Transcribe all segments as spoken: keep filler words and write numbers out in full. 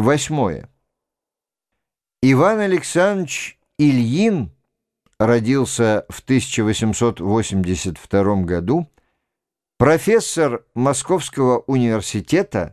Восьмое. Иван Александрович Ильин родился в тысяча восемьсот восемьдесят втором году, профессор Московского университета,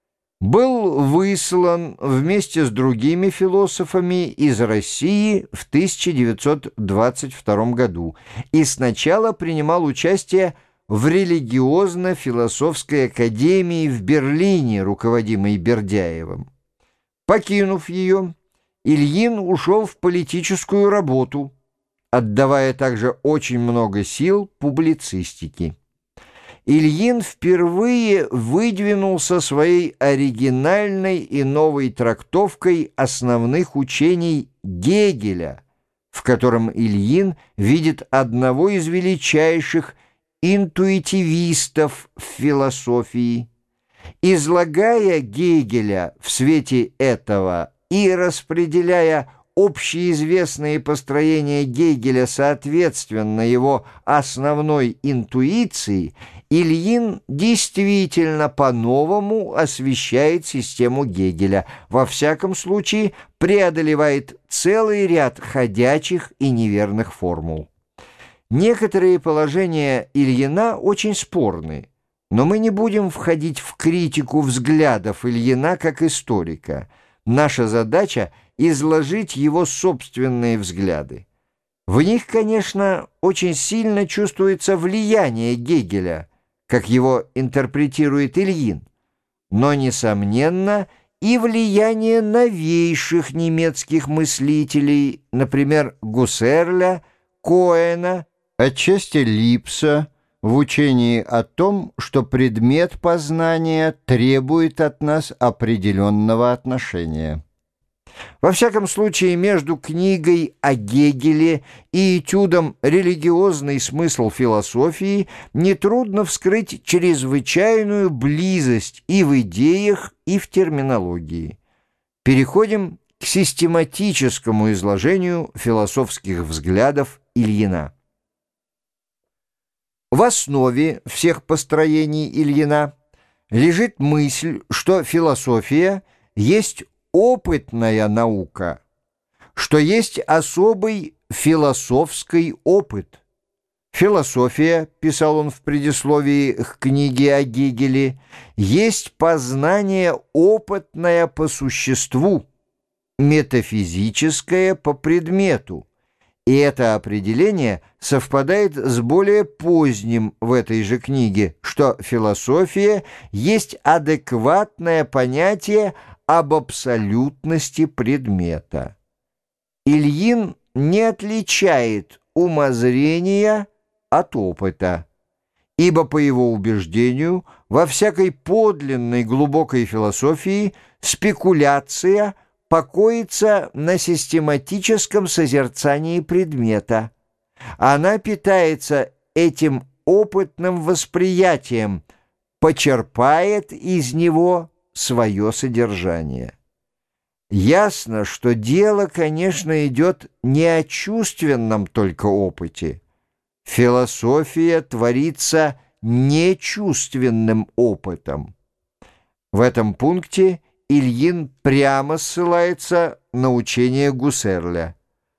был выслан вместе с другими философами из России в тысяча девятьсот двадцать втором году и сначала принимал участие в религиозно-философской академии в Берлине, руководимой Бердяевым. Покинув ее, Ильин ушел в политическую работу, отдавая также очень много сил публицистике. Ильин впервые выдвинулся своей оригинальной и новой трактовкой основных учений Гегеля, в котором Ильин видит одного из величайших интуитивистов в философии. Излагая Гегеля в свете этого и распределяя общеизвестные построения Гегеля соответственно его основной интуиции, Ильин действительно по-новому освещает систему Гегеля, во всяком случае преодолевает целый ряд ходячих и неверных формул. Некоторые положения Ильина очень спорны, но мы не будем входить в критику взглядов Ильина как историка. Наша задача — изложить его собственные взгляды. В них, конечно, очень сильно чувствуется влияние Гегеля, как его интерпретирует Ильин, но, несомненно, и влияние новейших немецких мыслителей, например, Гуссерля, Коэна, отчасти Липса, в учении о том, что предмет познания требует от нас определенного отношения. Во всяком случае, между книгой о Гегеле и этюдом «Религиозный смысл философии» нетрудно вскрыть чрезвычайную близость и в идеях, и в терминологии. Переходим к систематическому изложению философских взглядов Ильина. В основе всех построений Ильина лежит мысль, что философия есть опытная наука, что есть особый философский опыт. Философия, писал он в предисловии к книге о Гегеле, есть познание опытное по существу, метафизическое по предмету. И это определение совпадает с более поздним в этой же книге, что философия есть адекватное понятие об абсолютности предмета. Ильин не отличает умозрения от опыта, ибо, по его убеждению, во всякой подлинной глубокой философии спекуляция покоится на систематическом созерцании предмета. Она питается этим опытным восприятием, почерпает из него свое содержание. Ясно, что дело, конечно, идет не о чувственном только опыте. Философия творится нечувственным опытом. В этом пункте Ильин прямо ссылается на учение Гуссерля.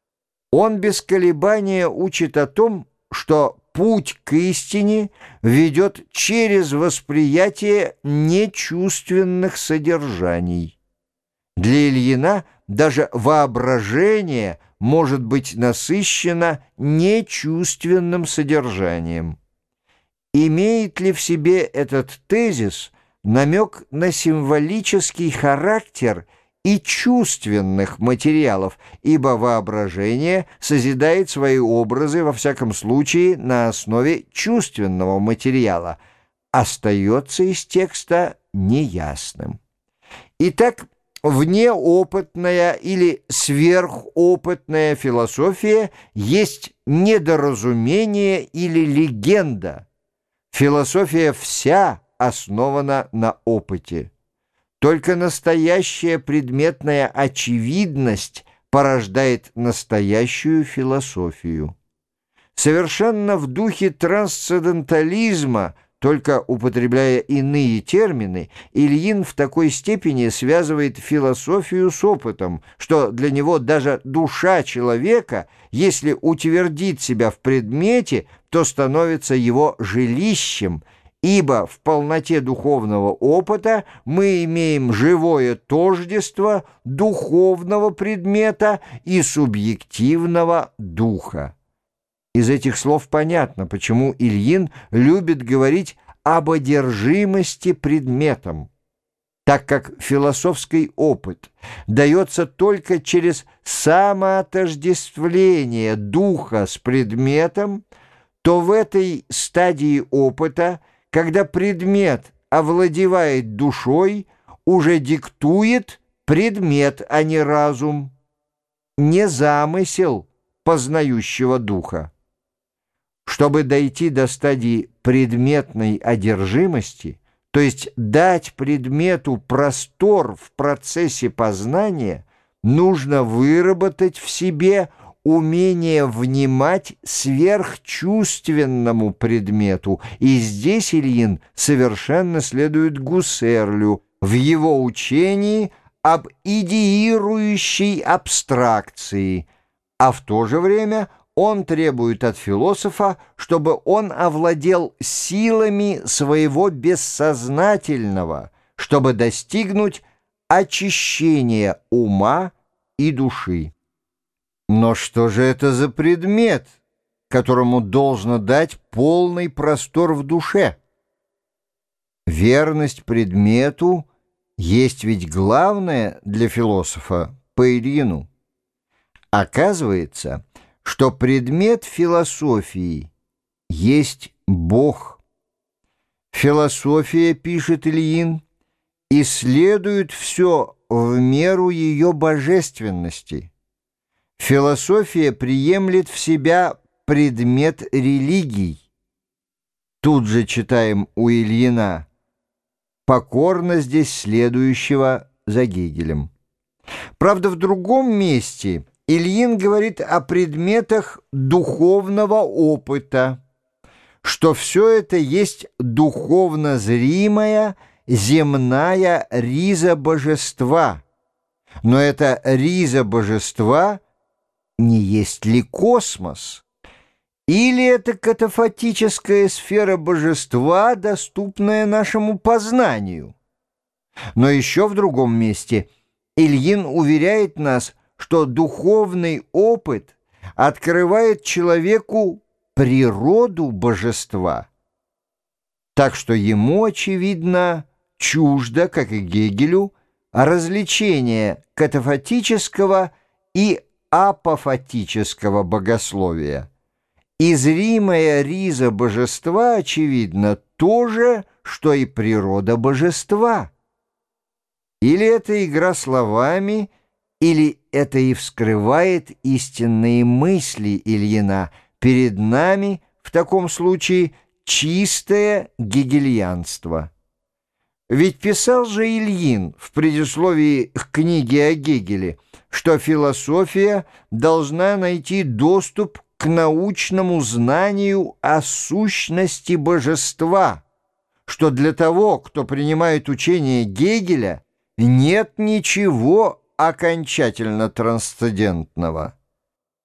Он без колебания учит о том, что путь к истине ведет через восприятие нечувственных содержаний. Для Ильина даже воображение может быть насыщено нечувственным содержанием. Имеет ли в себе этот тезис намек на символический характер и чувственных материалов, ибо воображение созидает свои образы, во всяком случае, на основе чувственного материала, остается из текста неясным. Итак, внеопытная или сверхопытная философия есть недоразумение или легенда. Философия вся основана на опыте. Только настоящая предметная очевидность порождает настоящую философию. Совершенно в духе трансцендентализма только употребляя иные термины, Ильин в такой степени связывает философию с опытом, что для него даже душа человека, если утвердит себя в предмете, то становится его жилищем, ибо в полноте духовного опыта мы имеем живое тождество духовного предмета и субъективного духа. Из этих слов понятно, почему Ильин любит говорить об одержимости предметом, так как философский опыт дается только через самоотождествление духа с предметом, то в этой стадии опыта, когда предмет овладевает душой, уже диктует предмет, а не разум, не замысел познающего духа. Чтобы дойти до стадии предметной одержимости, то есть дать предмету простор в процессе познания, нужно выработать в себе умение внимать сверхчувственному предмету, и здесь Ильин совершенно следует Гуссерлю в его учении об идеирующей абстракции, а в то же время он требует от философа, чтобы он овладел силами своего бессознательного, чтобы достигнуть очищения ума и души. Но что же это за предмет, которому должно дать полный простор в душе? Верность предмету есть ведь главное для философа по Ильину. Оказывается, что предмет философии есть Бог. Философия, пишет Ильин, исследует все в меру ее божественности. Философия приемлет в себя предмет религий. Тут же читаем у Ильина: покорно здесь следующего за Гегелем. Правда, в другом месте Ильин говорит о предметах духовного опыта, что все это есть духовно зримая земная риза божества. Но эта риза божества не есть ли космос? Или это катафатическая сфера божества, доступная нашему познанию? Но еще в другом месте Ильин уверяет нас, что духовный опыт открывает человеку природу божества. Так что ему, очевидно, чуждо, как и Гегелю, развлечение катафатического и апофатического богословия. И зримая риза божества, очевидно, то же, что и природа божества. Или это игра словами, или это и вскрывает истинные мысли Ильина. Перед нами в таком случае чистое гегельянство. Ведь писал же Ильин в предисловии к книге о Гегеле, что философия должна найти доступ к научному знанию о сущности божества, что для того, кто принимает учение Гегеля, нет ничего окончательно трансцендентного.